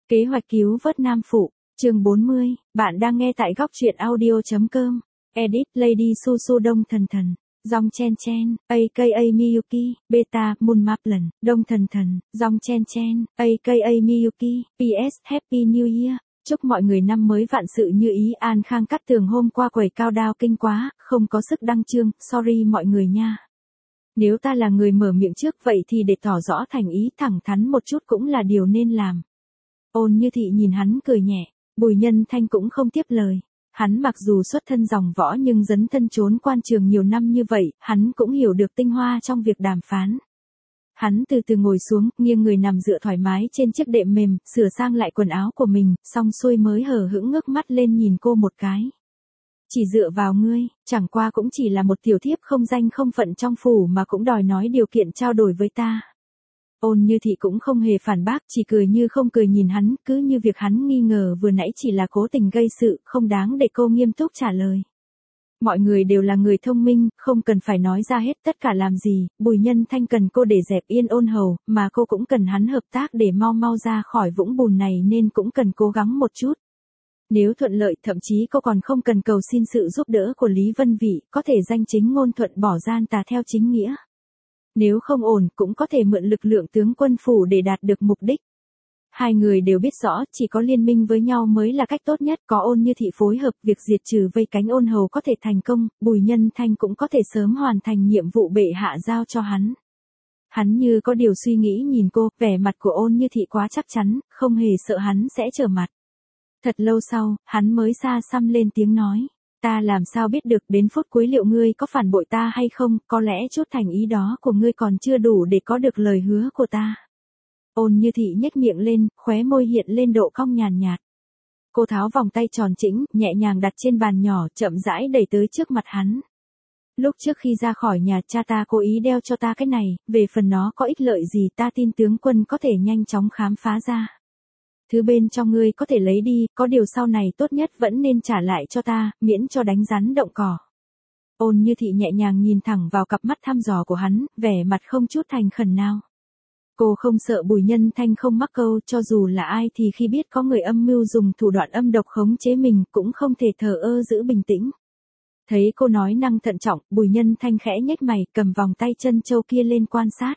Kế hoạch cứu vớt Nam Phụ, chương 40, bạn đang nghe tại góc truyện audio.com. Edit Lady Su Đông Thần Thần, Dòng Chen Chen, aka Miyuki, Beta Moon Maplen, Đông Thần Thần, Dòng Chen Chen, aka Miyuki, PS Happy New Year. Chúc mọi người năm mới vạn sự như ý. An Khang Cát Tường hôm qua quẩy cao đao kinh quá, không có sức đăng chương, sorry mọi người nha. Nếu ta là người mở miệng trước vậy thì để tỏ rõ thành ý thẳng thắn một chút cũng là điều nên làm. Ôn Như Thị nhìn hắn cười nhẹ, Bùi Nhân Thanh cũng không tiếp lời. Hắn mặc dù xuất thân dòng võ nhưng dấn thân trốn quan trường nhiều năm như vậy, hắn cũng hiểu được tinh hoa trong việc đàm phán. Hắn từ từ ngồi xuống, nghiêng người nằm dựa thoải mái trên chiếc đệm mềm, sửa sang lại quần áo của mình, xong xuôi mới hờ hững ngước mắt lên nhìn cô một cái. Chỉ dựa vào ngươi, chẳng qua cũng chỉ là một tiểu thiếp không danh không phận trong phủ mà cũng đòi nói điều kiện trao đổi với ta. Ôn Như Thị cũng không hề phản bác, chỉ cười như không cười nhìn hắn, cứ như việc hắn nghi ngờ vừa nãy chỉ là cố tình gây sự, không đáng để cô nghiêm túc trả lời. Mọi người đều là người thông minh, không cần phải nói ra hết tất cả làm gì, Bùi Nhân Thanh cần cô để dẹp yên Ôn Hầu, mà cô cũng cần hắn hợp tác để mau mau ra khỏi vũng bùn này nên cũng cần cố gắng một chút. Nếu thuận lợi thậm chí cô còn không cần cầu xin sự giúp đỡ của Lý Vân Vĩ, có thể danh chính ngôn thuận bỏ gian tà theo chính nghĩa. Nếu không ổn cũng có thể mượn lực lượng tướng quân phủ để đạt được mục đích. Hai người đều biết rõ chỉ có liên minh với nhau mới là cách tốt nhất, có Ôn Như Thị phối hợp việc diệt trừ vây cánh Ôn Hầu có thể thành công, Bùi Nhân Thanh cũng có thể sớm hoàn thành nhiệm vụ bệ hạ giao cho hắn. Hắn như có điều suy nghĩ nhìn cô, vẻ mặt của Ôn Như Thị quá chắc chắn, không hề sợ hắn sẽ trở mặt. Thật lâu sau, hắn mới xa xăm lên tiếng nói. Ta làm sao biết được đến phút cuối liệu ngươi có phản bội ta hay không, có lẽ chút thành ý đó của ngươi còn chưa đủ để có được lời hứa của ta. Ôn Như Thị nhếch miệng lên, khóe môi hiện lên độ cong nhàn nhạt. Cô tháo vòng tay tròn chỉnh, nhẹ nhàng đặt trên bàn nhỏ, chậm rãi đẩy tới trước mặt hắn. Lúc trước khi ra khỏi nhà cha ta cố ý đeo cho ta cái này, về phần nó có ích lợi gì ta tin tướng quân có thể nhanh chóng khám phá ra. Thứ bên trong ngươi có thể lấy đi, có điều sau này tốt nhất vẫn nên trả lại cho ta, miễn cho đánh rắn động cỏ. Ôn Như Thị nhẹ nhàng nhìn thẳng vào cặp mắt thăm dò của hắn, vẻ mặt không chút thành khẩn nào. Cô không sợ Bùi Nhân Thanh không mắc câu, cho dù là ai thì khi biết có người âm mưu dùng thủ đoạn âm độc khống chế mình cũng không thể thờ ơ giữ bình tĩnh. Thấy cô nói năng thận trọng, Bùi Nhân Thanh khẽ nhếch mày, cầm vòng tay chân châu kia lên quan sát.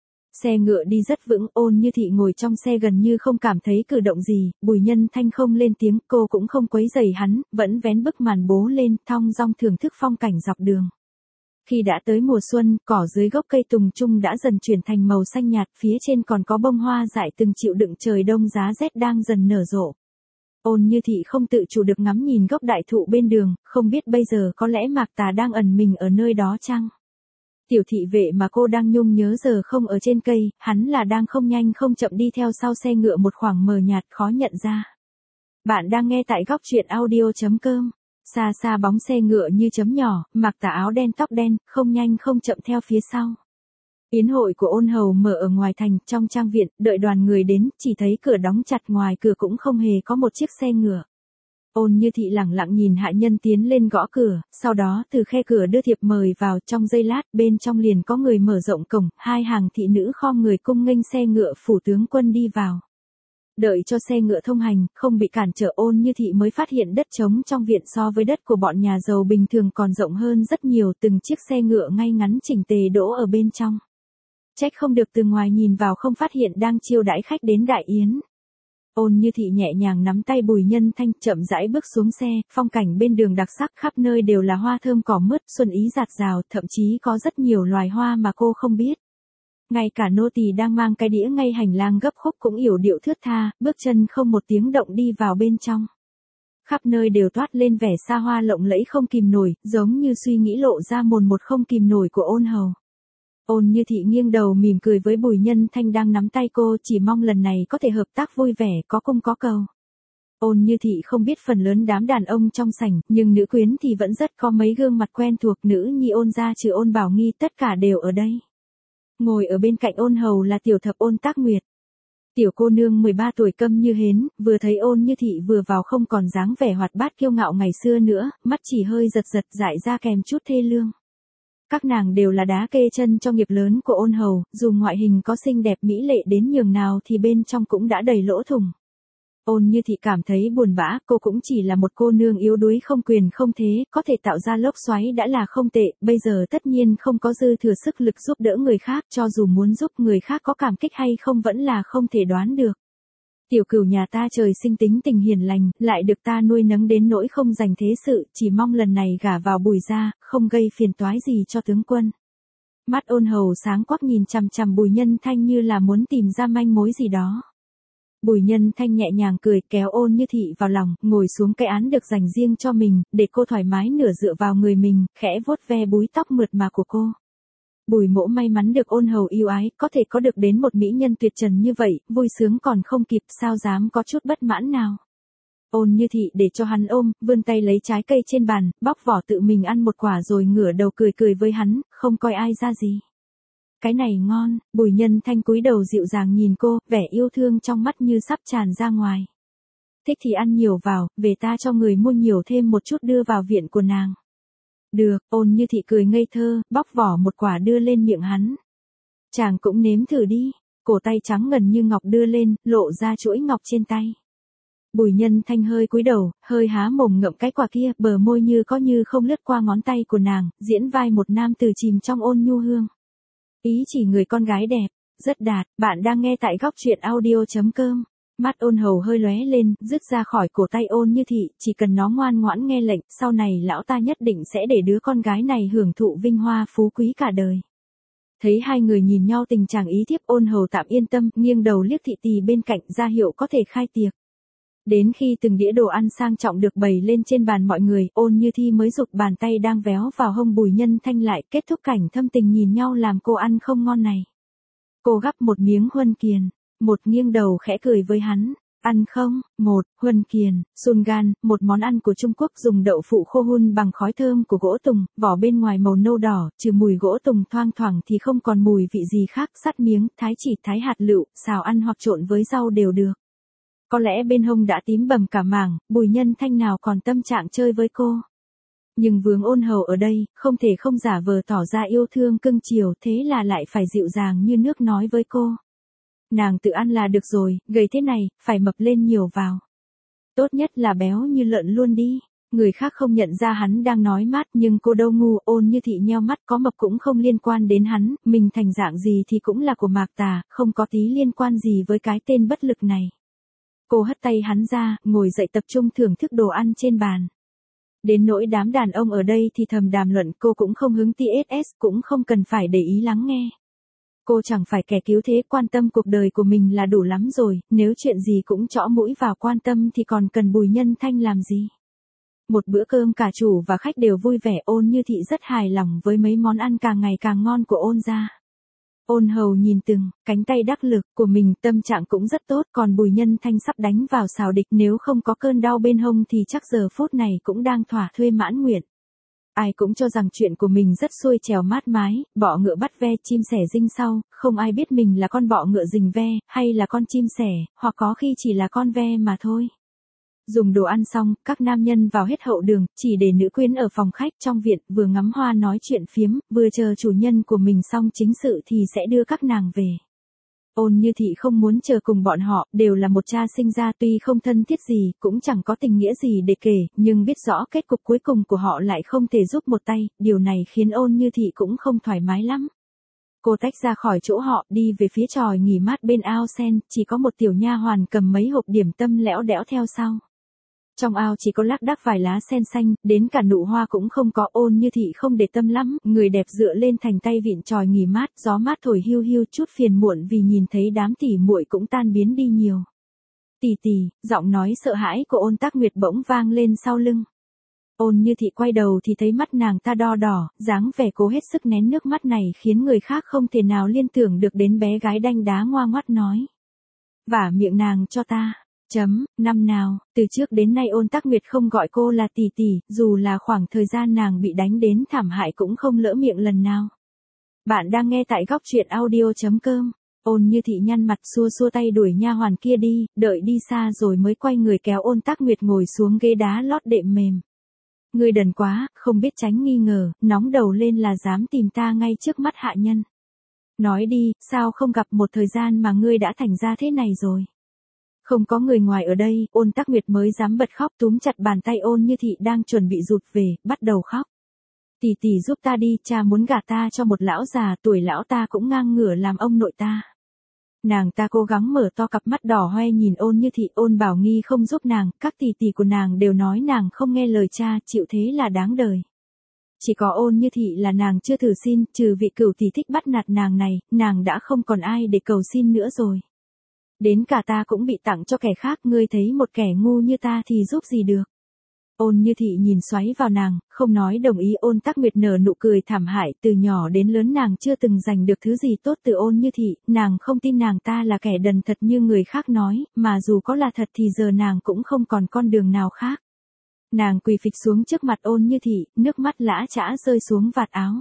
Xe ngựa đi rất vững, Ôn Như Thị ngồi trong xe gần như không cảm thấy cử động gì, Bùi Nhân Thanh không lên tiếng, cô cũng không quấy rầy hắn, vẫn vén bức màn bố lên, thong dong thưởng thức phong cảnh dọc đường. Khi đã tới mùa xuân, cỏ dưới gốc cây tùng trung đã dần chuyển thành màu xanh nhạt, phía trên còn có bông hoa dại từng chịu đựng trời đông giá rét đang dần nở rộ. Ôn Như Thị không tự chủ được ngắm nhìn gốc đại thụ bên đường, không biết bây giờ có lẽ Mạc Tà đang ẩn mình ở nơi đó chăng? Tiểu thị vệ mà cô đang nhung nhớ giờ không ở trên cây, hắn là đang không nhanh không chậm đi theo sau xe ngựa một khoảng mờ nhạt khó nhận ra. Bạn đang nghe tại góc truyện audio.com. Xa xa bóng xe ngựa như chấm nhỏ, mặc tà áo đen tóc đen, không nhanh không chậm theo phía sau. Yến hội của Ôn Hầu mở ở ngoài thành, trong trang viện, đợi đoàn người đến, chỉ thấy cửa đóng chặt, ngoài cửa cũng không hề có một chiếc xe ngựa. Ôn Như Thị lẳng lặng nhìn hạ nhân tiến lên gõ cửa, sau đó từ khe cửa đưa thiệp mời vào, trong giây lát bên trong liền có người mở rộng cổng, hai hàng thị nữ khom người cung nghênh xe ngựa phủ tướng quân đi vào. Đợi cho xe ngựa thông hành, không bị cản trở, Ôn Như Thị mới phát hiện đất trống trong viện so với đất của bọn nhà giàu bình thường còn rộng hơn rất nhiều, từng chiếc xe ngựa ngay ngắn chỉnh tề đỗ ở bên trong. Trách không được từ ngoài nhìn vào không phát hiện đang chiêu đãi khách đến đại yến. Ôn Như Thị nhẹ nhàng nắm tay Bùi Nhân Thanh, chậm rãi bước xuống xe, phong cảnh bên đường đặc sắc, khắp nơi đều là hoa thơm cỏ mướt, xuân ý rạt rào, thậm chí có rất nhiều loài hoa mà cô không biết. Ngay cả nô tỳ đang mang cái đĩa ngay hành lang gấp khúc cũng yểu điệu thướt tha, bước chân không một tiếng động đi vào bên trong. Khắp nơi đều toát lên vẻ xa hoa lộng lẫy không kìm nổi, giống như suy nghĩ lộ ra mồn một không kìm nổi của Ôn Hầu. Ôn Như Thị nghiêng đầu mỉm cười với Bùi Nhân Thanh đang nắm tay cô, chỉ mong lần này có thể hợp tác vui vẻ, có cung có cầu. Ôn Như Thị không biết phần lớn đám đàn ông trong sảnh, nhưng nữ quyến thì vẫn rất có mấy gương mặt quen thuộc, nữ nhi Ôn gia trừ Ôn Bảo Nghi tất cả đều ở đây. Ngồi ở bên cạnh Ôn Hầu là tiểu thập Ôn Tác Nguyệt. Tiểu cô nương 13 tuổi câm như hến, vừa thấy Ôn Như Thị vừa vào không còn dáng vẻ hoạt bát kiêu ngạo ngày xưa nữa, mắt chỉ hơi giật giật dại ra kèm chút thê lương. Các nàng đều là đá kê chân cho nghiệp lớn của Ôn Hầu, dù ngoại hình có xinh đẹp mỹ lệ đến nhường nào thì bên trong cũng đã đầy lỗ thủng. Ôn Như Thị cảm thấy buồn bã, cô cũng chỉ là một cô nương yếu đuối không quyền không thế, có thể tạo ra lốc xoáy đã là không tệ, bây giờ tất nhiên không có dư thừa sức lực giúp đỡ người khác, cho dù muốn giúp người khác có cảm kích hay không vẫn là không thể đoán được. Tiểu Cửu nhà ta trời sinh tính tình hiền lành, lại được ta nuôi nấng đến nỗi không dành thế sự, chỉ mong lần này gả vào Bùi gia, không gây phiền toái gì cho tướng quân. Mắt Ôn Hầu sáng quắc nhìn chằm chằm Bùi Nhân Thanh như là muốn tìm ra manh mối gì đó. Bùi Nhân Thanh nhẹ nhàng cười, kéo Ôn Như Thị vào lòng, ngồi xuống cái án được dành riêng cho mình, để cô thoải mái nửa dựa vào người mình, khẽ vuốt ve búi tóc mượt mà của cô. Bùi Mỗ may mắn được Ôn Hầu yêu ái, có thể có được đến một mỹ nhân tuyệt trần như vậy, vui sướng còn không kịp, sao dám có chút bất mãn nào. Ôn Như Thị để cho hắn ôm, vươn tay lấy trái cây trên bàn, bóc vỏ tự mình ăn một quả rồi ngửa đầu cười cười với hắn, không coi ai ra gì. Cái này ngon. Bùi Nhân Thanh cúi đầu dịu dàng nhìn cô, vẻ yêu thương trong mắt như sắp tràn ra ngoài. Thích thì ăn nhiều vào, về ta cho người mua nhiều thêm một chút đưa vào viện của nàng. Được. Ôn Như Thị cười ngây thơ, bóc vỏ một quả đưa lên miệng hắn. Chàng cũng nếm thử đi. Cổ tay trắng ngần như ngọc đưa lên, lộ ra chuỗi ngọc trên tay. Bùi Nhân Thanh hơi cúi đầu, hơi há mồm ngậm cái quả kia, bờ môi như có như không lướt qua ngón tay của nàng, diễn vai một nam từ chìm trong ôn nhu hương. Ý chỉ người con gái đẹp, rất đạt. Bạn đang nghe tại góc truyện audio.com. Mắt Ôn Hầu hơi lóe lên, dứt ra khỏi cổ tay Ôn Như Thị, chỉ cần nó ngoan ngoãn nghe lệnh, sau này lão ta nhất định sẽ để đứa con gái này hưởng thụ vinh hoa phú quý cả đời. Thấy hai người nhìn nhau tình trạng ý thiếp, Ôn Hầu tạm yên tâm, nghiêng đầu liếc Thị tỳ bên cạnh ra hiệu có thể khai tiệc. Đến khi từng đĩa đồ ăn sang trọng được bày lên trên bàn mọi người, Ôn Như Thi mới giục bàn tay đang véo vào hông Bùi Nhân Thanh lại, kết thúc cảnh thâm tình nhìn nhau làm cô ăn không ngon này. Cô gắp một miếng huân kiền, một nghiêng đầu khẽ cười với hắn, ăn không? Một, huân kiền, sun gan, một món ăn của Trung Quốc dùng đậu phụ khô hun bằng khói thơm của gỗ tùng, vỏ bên ngoài màu nâu đỏ, trừ mùi gỗ tùng thoang thoảng thì không còn mùi vị gì khác, sắt miếng, thái chỉ, thái hạt lựu, xào ăn hoặc trộn với rau đều được. Có lẽ bên hông đã tím bầm cả mảng, Bùi Nhân Thanh nào còn tâm trạng chơi với cô. Nhưng vướng Ôn Hầu ở đây, không thể không giả vờ tỏ ra yêu thương cưng chiều, thế là lại phải dịu dàng như nước nói với cô. Nàng tự ăn là được rồi, gầy thế này, phải mập lên nhiều vào. Tốt nhất là béo như lợn luôn đi. Người khác không nhận ra hắn đang nói mát, nhưng cô đâu ngu. Ôn Như Thị nheo mắt, có mập cũng không liên quan đến hắn, mình thành dạng gì thì cũng là của Mạc Tà, không có tí liên quan gì với cái tên bất lực này. Cô hất tay hắn ra, ngồi dậy tập trung thưởng thức đồ ăn trên bàn. Đến nỗi đám đàn ông ở đây thì thầm đàm luận, cô cũng không hứng TSS, cũng không cần phải để ý lắng nghe. Cô chẳng phải kẻ cứu thế, quan tâm cuộc đời của mình là đủ lắm rồi, nếu chuyện gì cũng chõ mũi vào quan tâm thì còn cần Bùi Nhân Thanh làm gì. Một bữa cơm cả chủ và khách đều vui vẻ, Ôn Như Thị rất hài lòng với mấy món ăn càng ngày càng ngon của Ôn gia. Ôn Hầu nhìn từng cánh tay đắc lực của mình, tâm trạng cũng rất tốt, còn Bùi Nhân Thanh sắp đánh vào xào địch, nếu không có cơn đau bên hông thì chắc giờ phút này cũng đang thỏa thuê mãn nguyện. Ai cũng cho rằng chuyện của mình rất xuôi trèo mát mái, bọ ngựa bắt ve, chim sẻ rinh sau, không ai biết mình là con bọ ngựa rình ve, hay là con chim sẻ, hoặc có khi chỉ là con ve mà thôi. Dùng đồ ăn xong, các nam nhân vào hết hậu đường, chỉ để nữ quyến ở phòng khách trong viện, vừa ngắm hoa nói chuyện phiếm, vừa chờ chủ nhân của mình xong chính sự thì sẽ đưa các nàng về. Ôn Như Thị không muốn chờ cùng bọn họ, đều là một cha sinh ra, tuy không thân thiết gì, cũng chẳng có tình nghĩa gì để kể, nhưng biết rõ kết cục cuối cùng của họ lại không thể giúp một tay, điều này khiến Ôn Như Thị cũng không thoải mái lắm. Cô tách ra khỏi chỗ họ, đi về phía chòi nghỉ mát bên ao sen, chỉ có một tiểu nha hoàn cầm mấy hộp điểm tâm lẽo đẽo theo sau. Trong ao chỉ có lác đác vài lá sen xanh, đến cả nụ hoa cũng không có. Ôn Như Thị không để tâm lắm, người đẹp dựa lên thành tay vịn chòi nghỉ mát, gió mát thổi hiu hiu, chút phiền muộn vì nhìn thấy đám tỉ muội cũng tan biến đi nhiều. Tì tì, giọng nói sợ hãi của Ôn Tắc Nguyệt bỗng vang lên sau lưng. Ôn Như Thị quay đầu thì thấy mắt nàng ta đo đỏ, dáng vẻ cố hết sức nén nước mắt này khiến người khác không thể nào liên tưởng được đến bé gái đanh đá ngoa ngoắt nói. Vả miệng nàng cho ta. Năm nào, từ trước đến nay Ôn Tắc Nguyệt không gọi cô là tỷ tỷ, dù là khoảng thời gian nàng bị đánh đến thảm hại cũng không lỡ miệng lần nào. Bạn đang nghe tại góc truyện audio.com. Ôn Như Thị nhăn mặt xua xua tay đuổi nha hoàn kia đi, đợi đi xa rồi mới quay người kéo Ôn Tắc Nguyệt ngồi xuống ghế đá lót đệm mềm. Ngươi đần quá, không biết tránh nghi ngờ, nóng đầu lên là dám tìm ta ngay trước mắt hạ nhân. Nói đi, sao không gặp một thời gian mà ngươi đã thành ra thế này rồi? Không có người ngoài ở đây, Ôn Tắc Nguyệt mới dám bật khóc, túm chặt bàn tay Ôn Như Thị đang chuẩn bị rụt về, bắt đầu khóc. Tỷ tỷ giúp ta đi, cha muốn gả ta cho một lão già, tuổi lão ta cũng ngang ngửa làm ông nội ta. Nàng ta cố gắng mở to cặp mắt đỏ hoe nhìn Ôn Như Thị, Ôn Bảo Nghi không giúp nàng, các tỷ tỷ của nàng đều nói nàng không nghe lời cha, chịu thế là đáng đời. Chỉ có Ôn Như Thị là nàng chưa thử xin, trừ vị cửu tỷ thích bắt nạt nàng này, nàng đã không còn ai để cầu xin nữa rồi. Đến cả ta cũng bị tặng cho kẻ khác, ngươi thấy một kẻ ngu như ta thì giúp gì được. Ôn Như Thị nhìn xoáy vào nàng, không nói đồng ý. Ôn Tắc Nguyệt nở nụ cười thảm hại, từ nhỏ đến lớn nàng chưa từng giành được thứ gì tốt từ Ôn Như Thị, nàng không tin nàng ta là kẻ đần thật như người khác nói, mà dù có là thật thì giờ nàng cũng không còn con đường nào khác. Nàng quỳ phịch xuống trước mặt Ôn Như Thị, nước mắt lã chã rơi xuống vạt áo.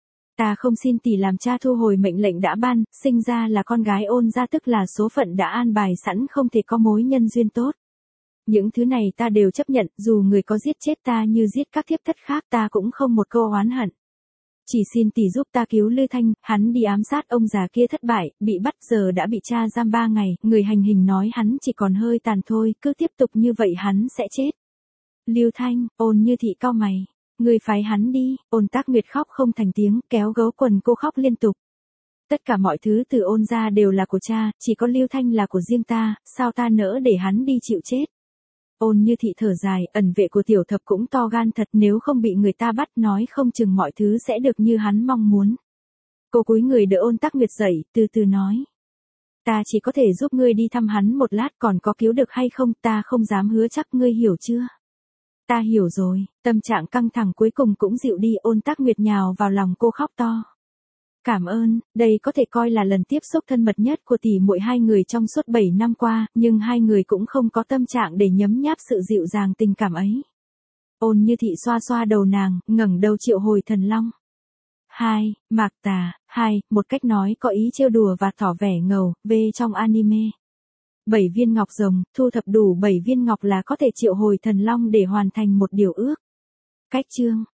Ta không xin tỷ làm cha thu hồi mệnh lệnh đã ban, sinh ra là con gái Ôn gia tức là số phận đã an bài sẵn, không thể có mối nhân duyên tốt. Những thứ này ta đều chấp nhận, dù người có giết chết ta như giết các thiếp thất khác ta cũng không một câu oán hận. Chỉ xin tỷ giúp ta cứu Lư Thanh, hắn đi ám sát ông già kia thất bại, bị bắt giờ đã bị cha giam 3 ngày, người hành hình nói hắn chỉ còn hơi tàn thôi, cứ tiếp tục như vậy hắn sẽ chết. Lưu Thanh, Ôn Như Thị cau mày. Người phái hắn đi. Ôn Tắc Nguyệt khóc không thành tiếng, kéo gấu quần cô khóc liên tục. Tất cả mọi thứ từ Ôn gia đều là của cha, chỉ có Lưu Thanh là của riêng ta, sao ta nỡ để hắn đi chịu chết. Ôn Như Thị thở dài, ẩn vệ của tiểu thập cũng to gan thật, nếu không bị người ta bắt nói không chừng mọi thứ sẽ được như hắn mong muốn. Cô cúi người đỡ Ôn Tắc Nguyệt dậy, từ từ nói. Ta chỉ có thể giúp ngươi đi thăm hắn một lát, còn có cứu được hay không ta không dám hứa chắc, ngươi hiểu chưa? Ta hiểu rồi. Tâm trạng căng thẳng cuối cùng cũng dịu đi. Ôn Tắc Nguyệt nhào vào lòng cô khóc to. Cảm ơn, đây có thể coi là lần tiếp xúc thân mật nhất của tỷ muội hai người trong suốt 7 năm qua, nhưng hai người cũng không có tâm trạng để nhấm nháp sự dịu dàng tình cảm ấy. Ôn Như Thị xoa xoa đầu nàng, ngẩng đầu triệu hồi thần long. 2. Mạc Tà. 2. Một cách nói có ý trêu đùa và tỏ vẻ ngầu, v trong anime. 7 viên ngọc rồng, thu thập đủ 7 viên ngọc là có thể triệu hồi thần long để hoàn thành một điều ước. Cách chương